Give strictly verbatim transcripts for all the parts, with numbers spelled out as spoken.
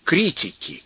критики.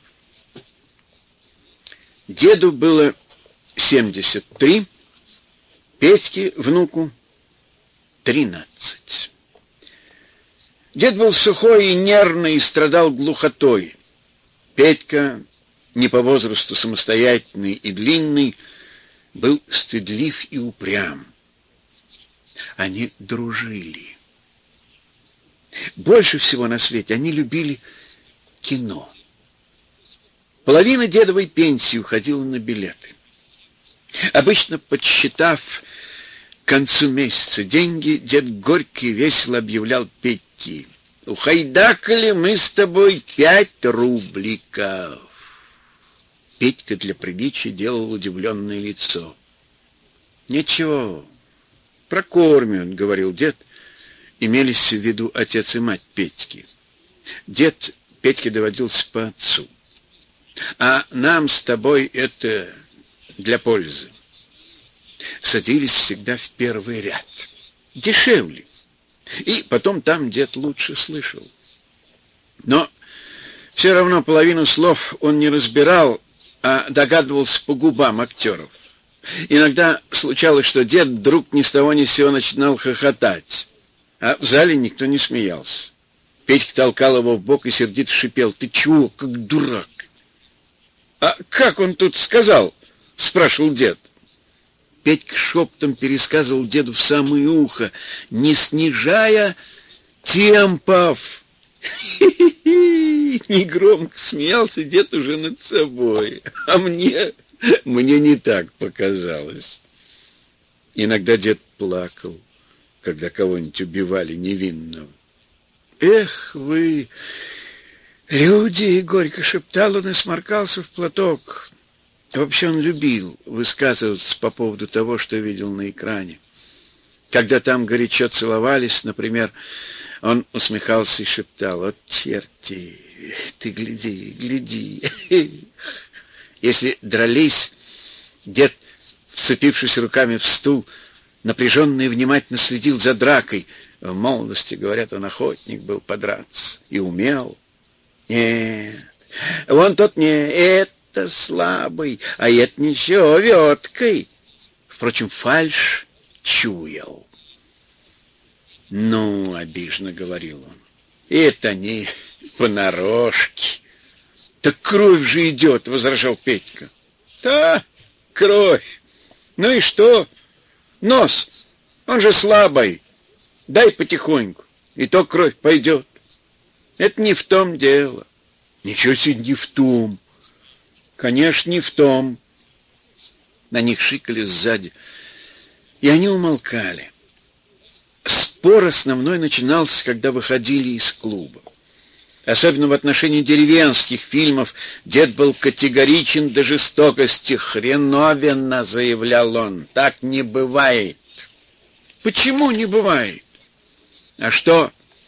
Деду было семьдесят три, Петьке, внуку, тринадцать. Дед был сухой и нервный и страдал глухотой. Петька, не по возрасту самостоятельный и длинный, был стыдлив и упрям. Они дружили. Больше всего на свете они любили кино. Половина дедовой пенсии уходила на билеты. Обычно, подсчитав к концу месяца деньги, дед горько и весело объявлял Петьке: «Ухайдакали мы с тобой пять рубликов». Петька для приличия делал удивленное лицо. «Ничего, прокормят», — говорил дед. Имелись в виду отец и мать Петьки. Дед Петьке доводился по отцу. «А нам с тобой это для пользы». Садились всегда в первый ряд. Дешевле. И потом там дед лучше слышал. Но все равно половину слов он не разбирал, а догадывался по губам актеров. Иногда случалось, что дед вдруг ни с того ни с сего начинал хохотать, а в зале никто не смеялся. Петька толкал его в бок и сердито шипел: «Ты чего, как дурак?» «А как он тут сказал?» — спрашивал дед. Петька шептом пересказывал деду в самое ухо, не снижая темпов. Негромко смеялся дед уже над собой, а мне, мне не так показалось. Иногда дед плакал, когда кого-нибудь убивали невинного. «Эх вы, люди!» — горько шептал он и сморкался в платок. Вообще он любил высказываться по поводу того, что видел на экране. Когда там горячо целовались, например, он усмехался и шептал: «Вот черти, ты гляди, гляди». Если дрались, дед, вцепившись руками в стул, напряженно и внимательно следил за дракой. В молодости, говорят, он охотник был подраться и умел. Нет, вон тот не это слабый, а это ничего, верткой. Впрочем, фальшь чуял. «Ну, — обиженно говорил он, — это они понарошке». «Так кровь же идет, — возражал Петька. «Да, кровь. Ну и что? Нос, он же слабый. Дай потихоньку, и то кровь пойдет. Это не в том дело». «Ничего себе, не в том». «Конечно, не в том». На них шикали сзади, и они умолкали. Спор основной начинался, когда выходили из клуба. Особенно в отношении деревенских фильмов дед был категоричен до жестокости. «Хреновенно, — заявлял он, — так не бывает». «Почему не бывает?» «А что,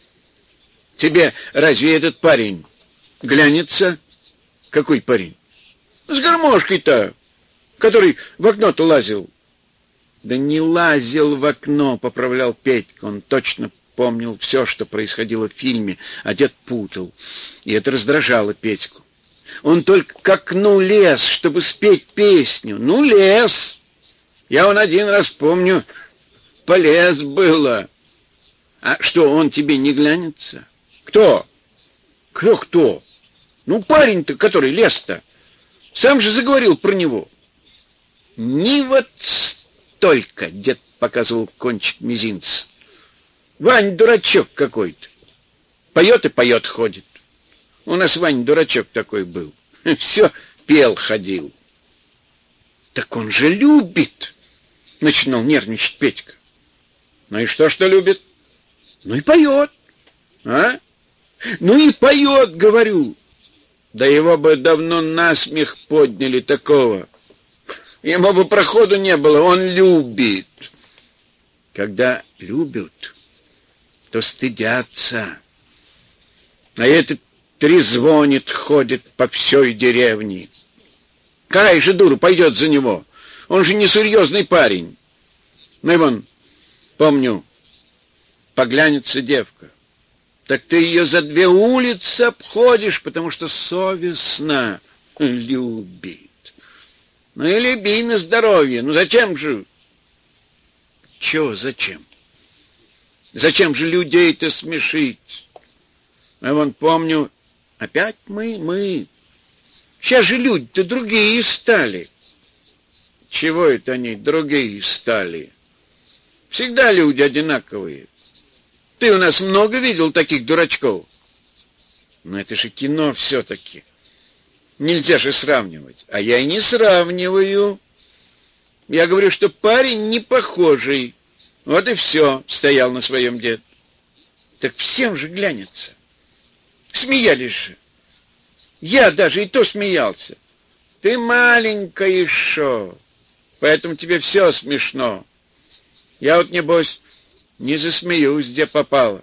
тебе разве этот парень глянется?» «Какой парень?» «С гармошкой-то, который в окно-то лазил». «Да не лазил в окно, — поправлял Петька. Он точно помнил все, что происходило в фильме, а дед путал, и это раздражало Петьку. Он только к окну лез, чтобы спеть песню. Ну, лез. Я он один раз помню, полез было. А что, он тебе не глянется?» «Кто? Кто-кто? Ну, парень-то, который лез-то. Сам же заговорил про него». «Не вот столько!» — дед показывал кончик мизинца. «Вань дурачок какой-то. Поет и поет ходит. У нас Вань дурачок такой был. Все пел ходил». «Так он же любит!» — начинал нервничать Петька. «Ну и что, что любит?» «Ну и поет. А? Ну и поет, говорю. Да его бы давно насмех подняли такого. Ему бы проходу не было, он любит». Когда любят, то стыдятся. А этот трезвонит, ходит по всей деревне. Какая же дура пойдет за него? Он же не серьезный парень. Ну и вон, помню, поглянется девка. Так ты ее за две улицы обходишь, потому что совестно любит. Ну и люби на здоровье. Ну зачем же? Чего зачем? Зачем же людей-то смешить? А вон помню, опять мы, мы. Сейчас же люди-то другие стали. Чего это они другие стали? Всегда люди одинаковые. Ты у нас много видел таких дурачков? Но это же кино все-таки. Нельзя же сравнивать. А я и не сравниваю. Я говорю, что парень не похожий. Вот и все, стоял на своем дед. Так всем же глянется. Смеялись же. Я даже и то смеялся. Ты маленькая еще, поэтому тебе все смешно. Я вот, небось, не засмеюсь, где попало.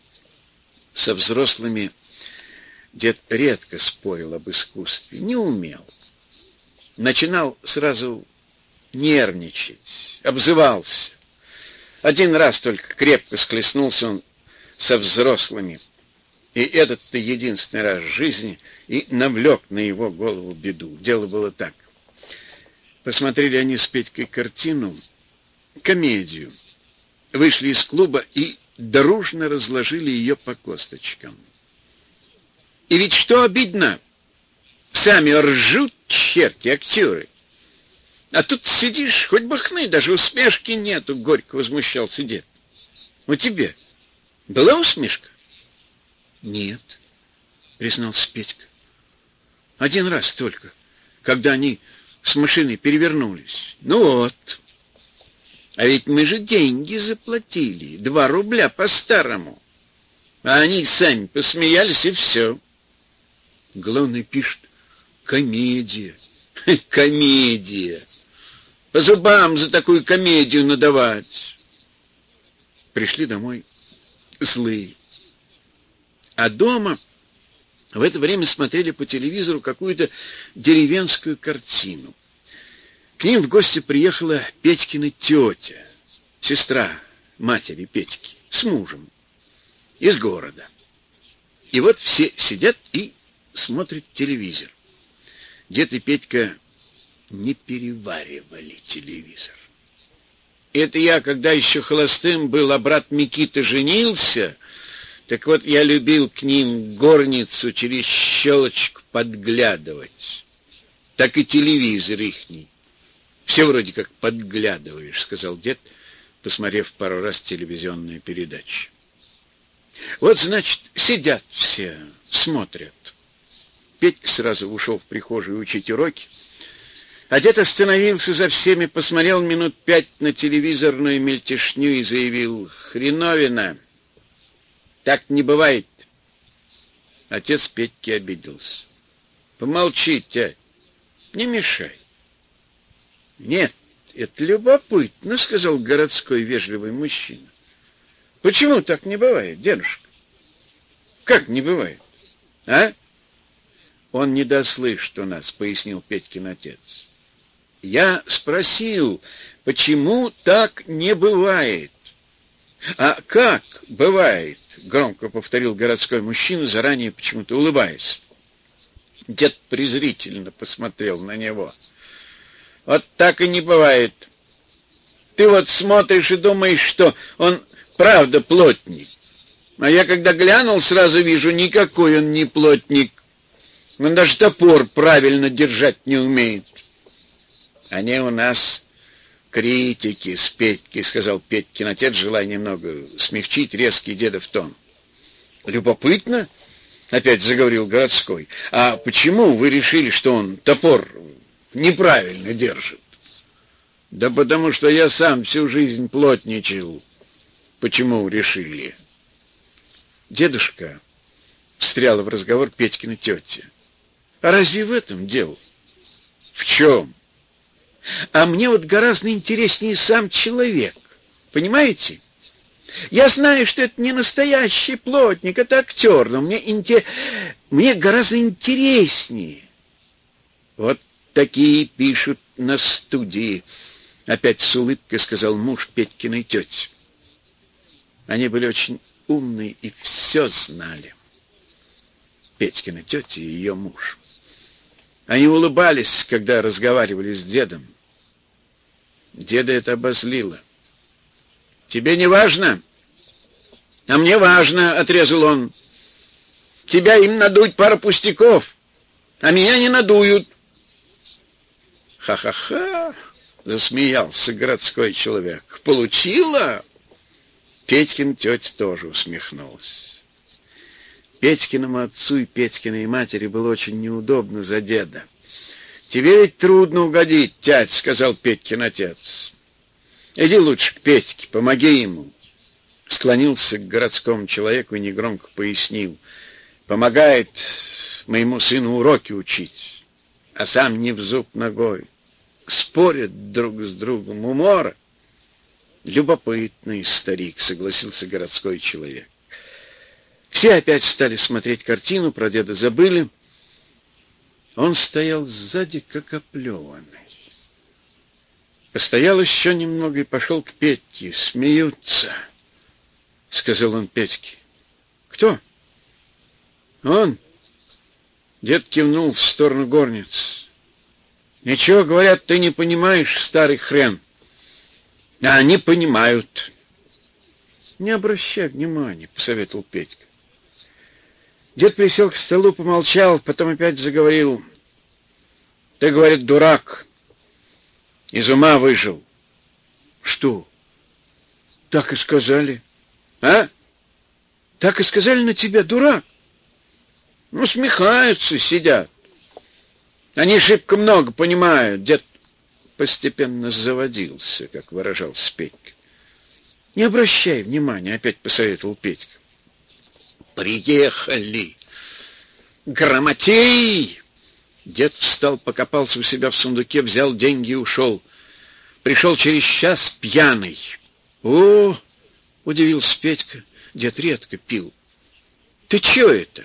Со взрослыми дед редко спорил об искусстве, не умел. Начинал сразу нервничать, обзывался. Один раз только крепко схлестнулся он со взрослыми, и этот-то единственный раз в жизни и навлек на его голову беду. Дело было так. Посмотрели они с Петькой картину, комедию, вышли из клуба и дружно разложили ее по косточкам. И ведь что обидно? Сами ржут черти, актеры. А тут сидишь, хоть бы хны, даже усмешки нету, горько возмущался дед. У тебя была усмешка? Нет, признался Петька. Один раз только, когда они с машиной перевернулись. Ну вот. А ведь мы же деньги заплатили, два рубля по-старому. А они сами посмеялись, и все. Главное, пишет, комедия. Комедия. По зубам за такую комедию надавать. Пришли домой злые. А дома в это время смотрели по телевизору какую-то деревенскую картину. К ним в гости приехала Петькина тетя, сестра матери Петьки, с мужем, из города. И вот все сидят и смотрят телевизор. Дед и Петька не переваривали телевизор. Это я, когда еще холостым был, а брат Микита женился, так вот я любил к ним горницу через щелочку подглядывать. Так и телевизор ихний. Все вроде как подглядываешь, сказал дед, посмотрев пару раз телевизионные передачи. Вот, значит, сидят все, смотрят. Петька сразу ушел в прихожую учить уроки, а дед остановился за всеми, посмотрел минут пять на телевизорную мельтешню и заявил: «Хреновина! Так не бывает!» Отец Петьки обиделся. «Помолчи, тядь, не мешай». «Нет, это любопытно», — сказал городской вежливый мужчина. «Почему так не бывает, дедушка?» «Как не бывает, а?» «Он не дослышит у нас», — пояснил Петькин отец. «Я спросил, почему так не бывает?» «А как бывает?» — громко повторил городской мужчина, заранее почему-то улыбаясь. Дед презрительно посмотрел на него. «Вот так и не бывает. Ты вот смотришь и думаешь, что он правда плотник. А я, когда глянул, сразу вижу, никакой он не плотник. Он даже топор правильно держать не умеет». «Они у нас критики с Петькой», — сказал Петькин отец, желая немного смягчить резкий дедов тон. «Любопытно?» — опять заговорил городской. «А почему вы решили, что он топор неправильно держит?» «Да потому что я сам всю жизнь плотничал». «Почему решили?» «Дедушка», — встряла в разговор Петькина тетя, — «а разве в этом дело?» «В чем?» «А мне вот гораздо интереснее сам человек, понимаете? Я знаю, что это не настоящий плотник, это актер, но мне, инте... мне гораздо интереснее». «Вот такие пишут на студии», — опять с улыбкой сказал муж Петькиной тети. Они были очень умный и все знали. Петькина тетя и ее муж. Они улыбались, когда разговаривали с дедом. Деда это обозлило. «Тебе не важно?» «А мне важно», — отрезал он. «Тебя им надуть пара пустяков, а меня не надуют». «Ха-ха-ха!» — засмеялся городской человек. «Получила?» Петькин тетя тоже усмехнулась. Петькиному отцу и Петькиной матери было очень неудобно за деда. «Тебе ведь трудно угодить, тять», — сказал Петькин отец. «Иди лучше к Петьке, помоги ему». Склонился к городскому человеку и негромко пояснил. «Помогает моему сыну уроки учить, а сам не в зуб ногой. Спорят друг с другом, умора». «Любопытный старик», — согласился городской человек. Все опять стали смотреть картину, про деда забыли. Он стоял сзади, как оплеванный. Постоял еще немного и пошел к Петьке. «Смеются», — сказал он Петьке. «Кто?» «Он». Дед кивнул в сторону горницы. «Ничего, говорят, ты не понимаешь, старый хрен». «А они понимают». «Не обращай внимания», — посоветовал Петька. Дед присел к столу, помолчал, потом опять заговорил. «Ты, говорит, дурак. Из ума выжил». «Что? Так и сказали». «А? Так и сказали на тебя, дурак?» «Ну, смехаются, сидят. Они шибко много понимают». Дед постепенно заводился, как выражался Петька. «Не обращай внимания», — опять посоветовал Петька. «Приехали! Грамотей!» Дед встал, покопался у себя в сундуке, взял деньги и ушел. Пришел через час пьяный. «О!» — удивился Петька. Дед редко пил. «Ты чё это?»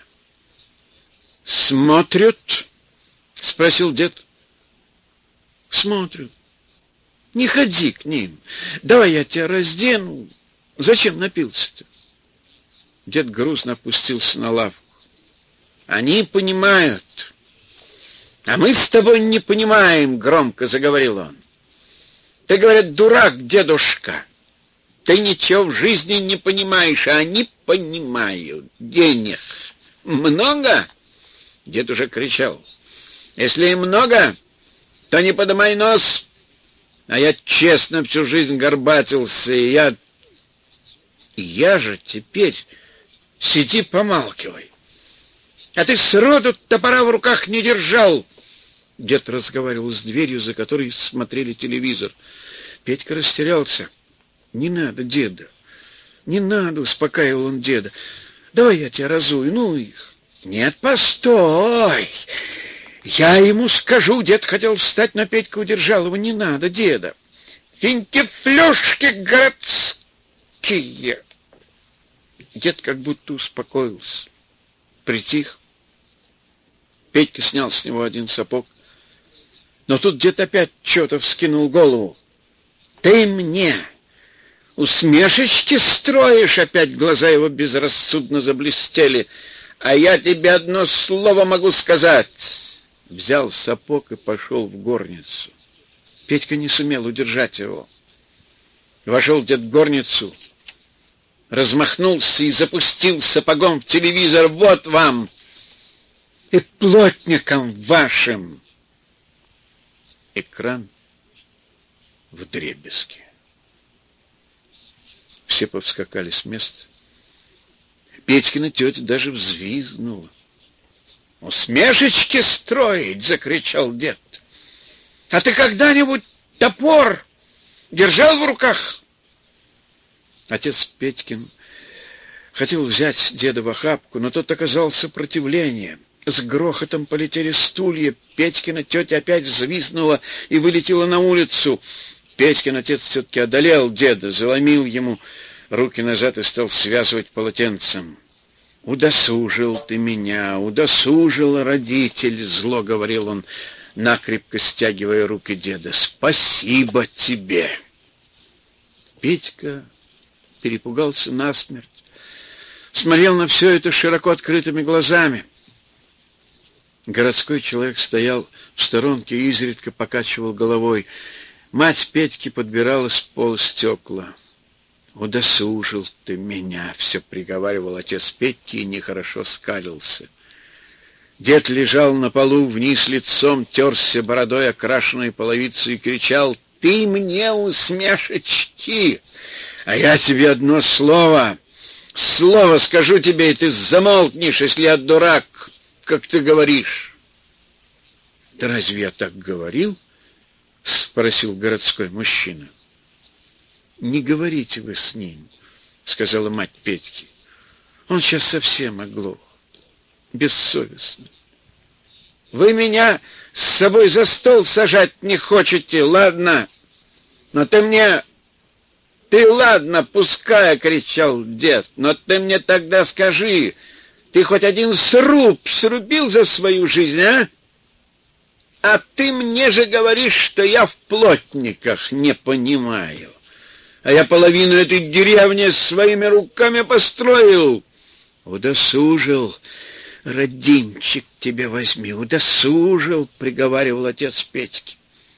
«Смотрят?» — спросил дед. «Смотрят. Не ходи к ним. Давай я тебя раздену. Зачем напился-то?» Дед грустно опустился на лавку. «Они понимают, а мы с тобой не понимаем», — громко заговорил он. «Ты, говорят, дурак, дедушка. Ты ничего в жизни не понимаешь, а они понимают. Денег много?» Дед уже кричал. «Если и много, то не подымай нос. А я честно всю жизнь горбатился, и я... Я же теперь... Сиди, помалкивай. А ты сроду топора в руках не держал». Дед разговаривал с дверью, за которой смотрели телевизор. Петька растерялся. «Не надо, деда, не надо», — успокаивал он деда. «Давай я тебя разую, ну их». «Нет, постой, я ему скажу». Дед хотел встать, но Петька удержал его. «Не надо, деда. Финтифлюшки городские». Дед как будто успокоился, притих. Петька снял с него один сапог. Но тут дед опять что-то вскинул голову. «Ты мне усмешечки строишь?» Опять глаза его безрассудно заблестели. «А я тебе одно слово могу сказать». Взял сапог и пошел в горницу. Петька не сумел удержать его. Вошел дед в горницу, размахнулся и запустил сапогом в телевизор. «Вот вам и плотникам вашим!» Экран вдребезги. Все повскакали с места. Петькина тетя даже взвизгнула. «Усмешечки строить!» — закричал дед. «А ты когда-нибудь топор держал в руках?» Отец Петькин хотел взять деда в охапку, но тот оказал сопротивление. С грохотом полетели стулья. Петькина тетя опять взвизгнула и вылетела на улицу. Петькин отец все-таки одолел деда, заломил ему руки назад и стал связывать полотенцем. «Удосужил ты меня, удосужил, родитель», — зло говорил он, накрепко стягивая руки деда. «Спасибо тебе». Петька перепугался насмерть. смотрел на все это широко открытыми глазами. Городской человек стоял в сторонке и изредка покачивал головой. Мать Петьки подбирала с пола стекла. «Удосужил ты меня!» — все приговаривал отец Петьки и нехорошо скалился. Дед лежал на полу, вниз лицом, терся бородой окрашенной половицей и кричал: «Ты мне усмешечки! А я тебе одно слово, слово скажу тебе, и ты замолкнешь, если я дурак, как ты говоришь». «Да разве я так говорил?» — спросил городской мужчина. «Не говорите вы с ним», — сказала мать Петьки. «Он сейчас совсем оглох, бессовестно. Вы меня с собой за стол сажать не хочете, ладно? Но ты мне... Ты ладно, пускай, — кричал дед, — но ты мне тогда скажи, ты хоть один сруб срубил за свою жизнь, а? А ты мне же говоришь, что я в плотниках не понимаю. А я половину этой деревни своими руками построил. Удосужил, родимчик, тебе возьми, удосужил, — приговаривал отец Петьки.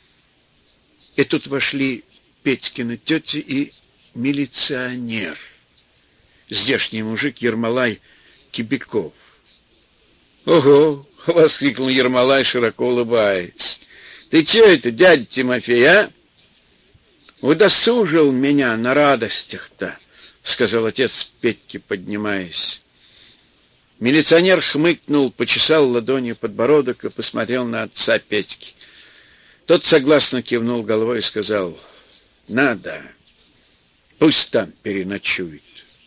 И тут вошли Петькины тети и милиционер, здешний мужик Ермолай Кибяков. «Ого!» — воскликнул Ермолай, широко улыбаясь. «Ты че это, дядя Тимофей, а? Удосужил меня на радостях-то», — сказал отец Петьки, поднимаясь. Милиционер хмыкнул, почесал ладонью подбородок и посмотрел на отца Петьки. Тот согласно кивнул головой и сказал: «Надо, пусть там переночует».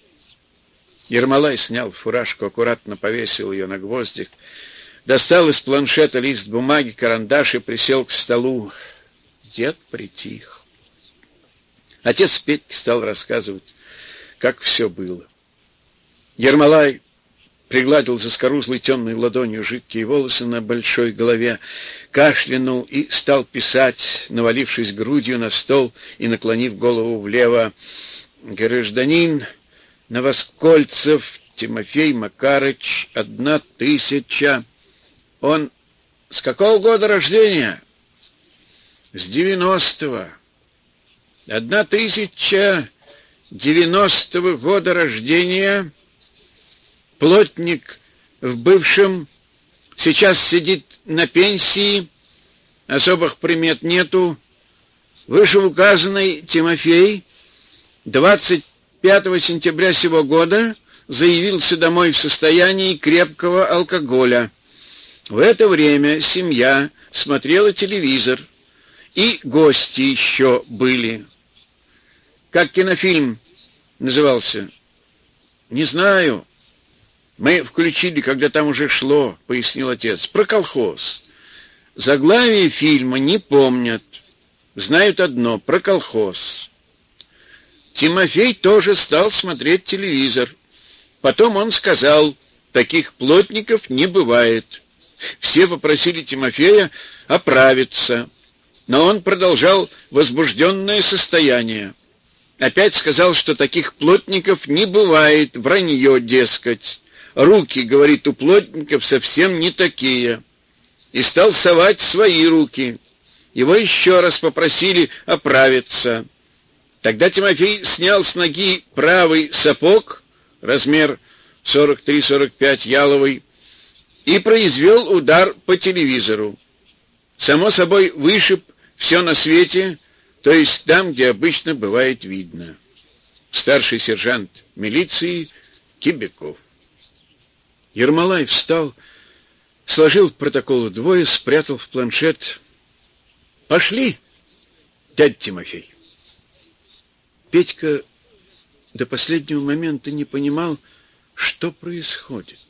Ермолай снял фуражку, аккуратно повесил ее на гвоздик, достал из планшета лист бумаги, карандаш и присел к столу. Дед притих. Отец Петьки стал рассказывать, как все было. Ермолай пригладил заскорузлой темной ладонью жидкие волосы на большой голове, кашлянул и стал писать, навалившись грудью на стол и наклонив голову влево: «Гражданин Новоскольцев Тимофей Макарыч, одна тысяча». Он с какого года рождения? С девяностого. Одна тысяча девяностого года рождения. Плотник в бывшем, сейчас сидит на пенсии, особых примет нету. Вышеуказанный Тимофей двадцать пятого сентября сего года заявился домой в состоянии крепкого алкоголя. В это время семья смотрела телевизор, и гости еще были. Как кинофильм назывался? Не знаю. Мы включили, когда там уже шло, — пояснил отец. Про колхоз. Заглавие фильма не помнят. Знают одно — про колхоз. Тимофей тоже стал смотреть телевизор. Потом он сказал: таких плотников не бывает. Все попросили Тимофея оправиться, но он продолжал возбужденное состояние. Опять сказал, что таких плотников не бывает, вранье, дескать. Руки, говорит, у плотников совсем не такие. И стал совать свои руки. Его еще раз попросили оправиться. Тогда Тимофей снял с ноги правый сапог, размер сорок три сорок пять яловый, и произвел удар по телевизору. Само собой, вышиб все на свете, то есть там, где обычно бывает видно. Старший сержант милиции Кибяков. Ермолай встал, сложил протокол вдвое, спрятал в планшет. «Пошли, дядя Тимофей». Петька до последнего момента не понимал, что происходит.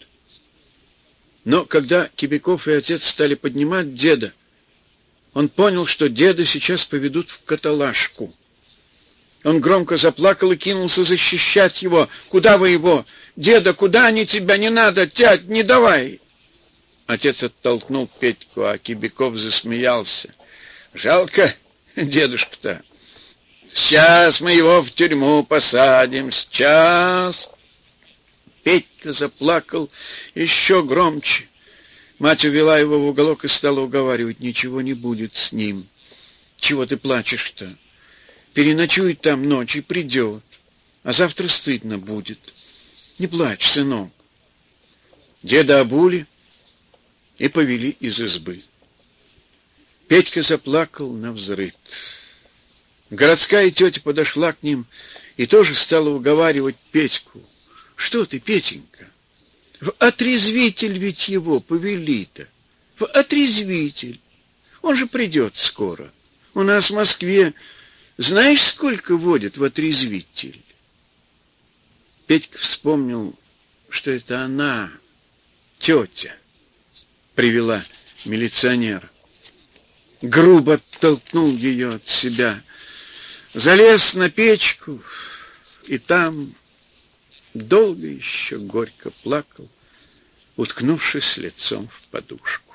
Но когда Кибяков и отец стали поднимать деда, он понял, что деда сейчас поведут в каталажку. Он громко заплакал и кинулся защищать его. «Куда вы его? Деда, куда они тебя? Не надо, тять, не давай!» Отец оттолкнул Петьку, а Кибяков засмеялся. «Жалко дедушку-то. Сейчас мы его в тюрьму посадим, сейчас!» Петька заплакал еще громче. Мать увела его в уголок и стала уговаривать: ничего не будет с ним. Чего ты плачешь-то? Переночует там ночь и придет, а завтра стыдно будет. Не плачь, сынок. Деда обули и повели из избы. Петька заплакал навзрыд. Городская тетя подошла к ним и тоже стала уговаривать Петьку. Что ты, Петенька? В отрезвитель ведь его повели-то. В отрезвитель. Он же придет скоро. У нас в Москве знаешь, сколько водят в отрезвитель? Петька вспомнил, что это она, тетя, привела милиционера. Грубо оттолкнул ее от себя, залез на печку и там долго еще горько плакал, уткнувшись лицом в подушку.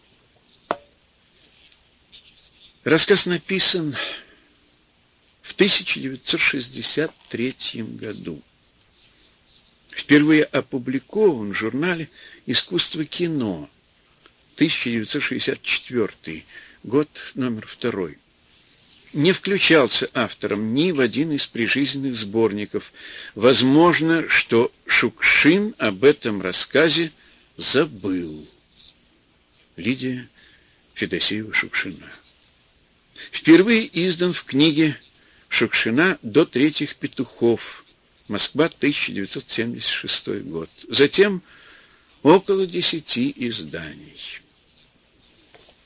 Рассказ написан в тысяча девятьсот шестьдесят третьем году. Впервые опубликован в журнале «Искусство кино», тысяча девятьсот шестьдесят четвёртый год, номер второй. Не включался автором ни в один из прижизненных сборников. Возможно, что Шукшин об этом рассказе забыл. Лидия Федосеева-Шукшина. Впервые издан в книге Шукшина «До третьих петухов». Москва, тысяча девятьсот семьдесят шестой год. Затем около десяти изданий.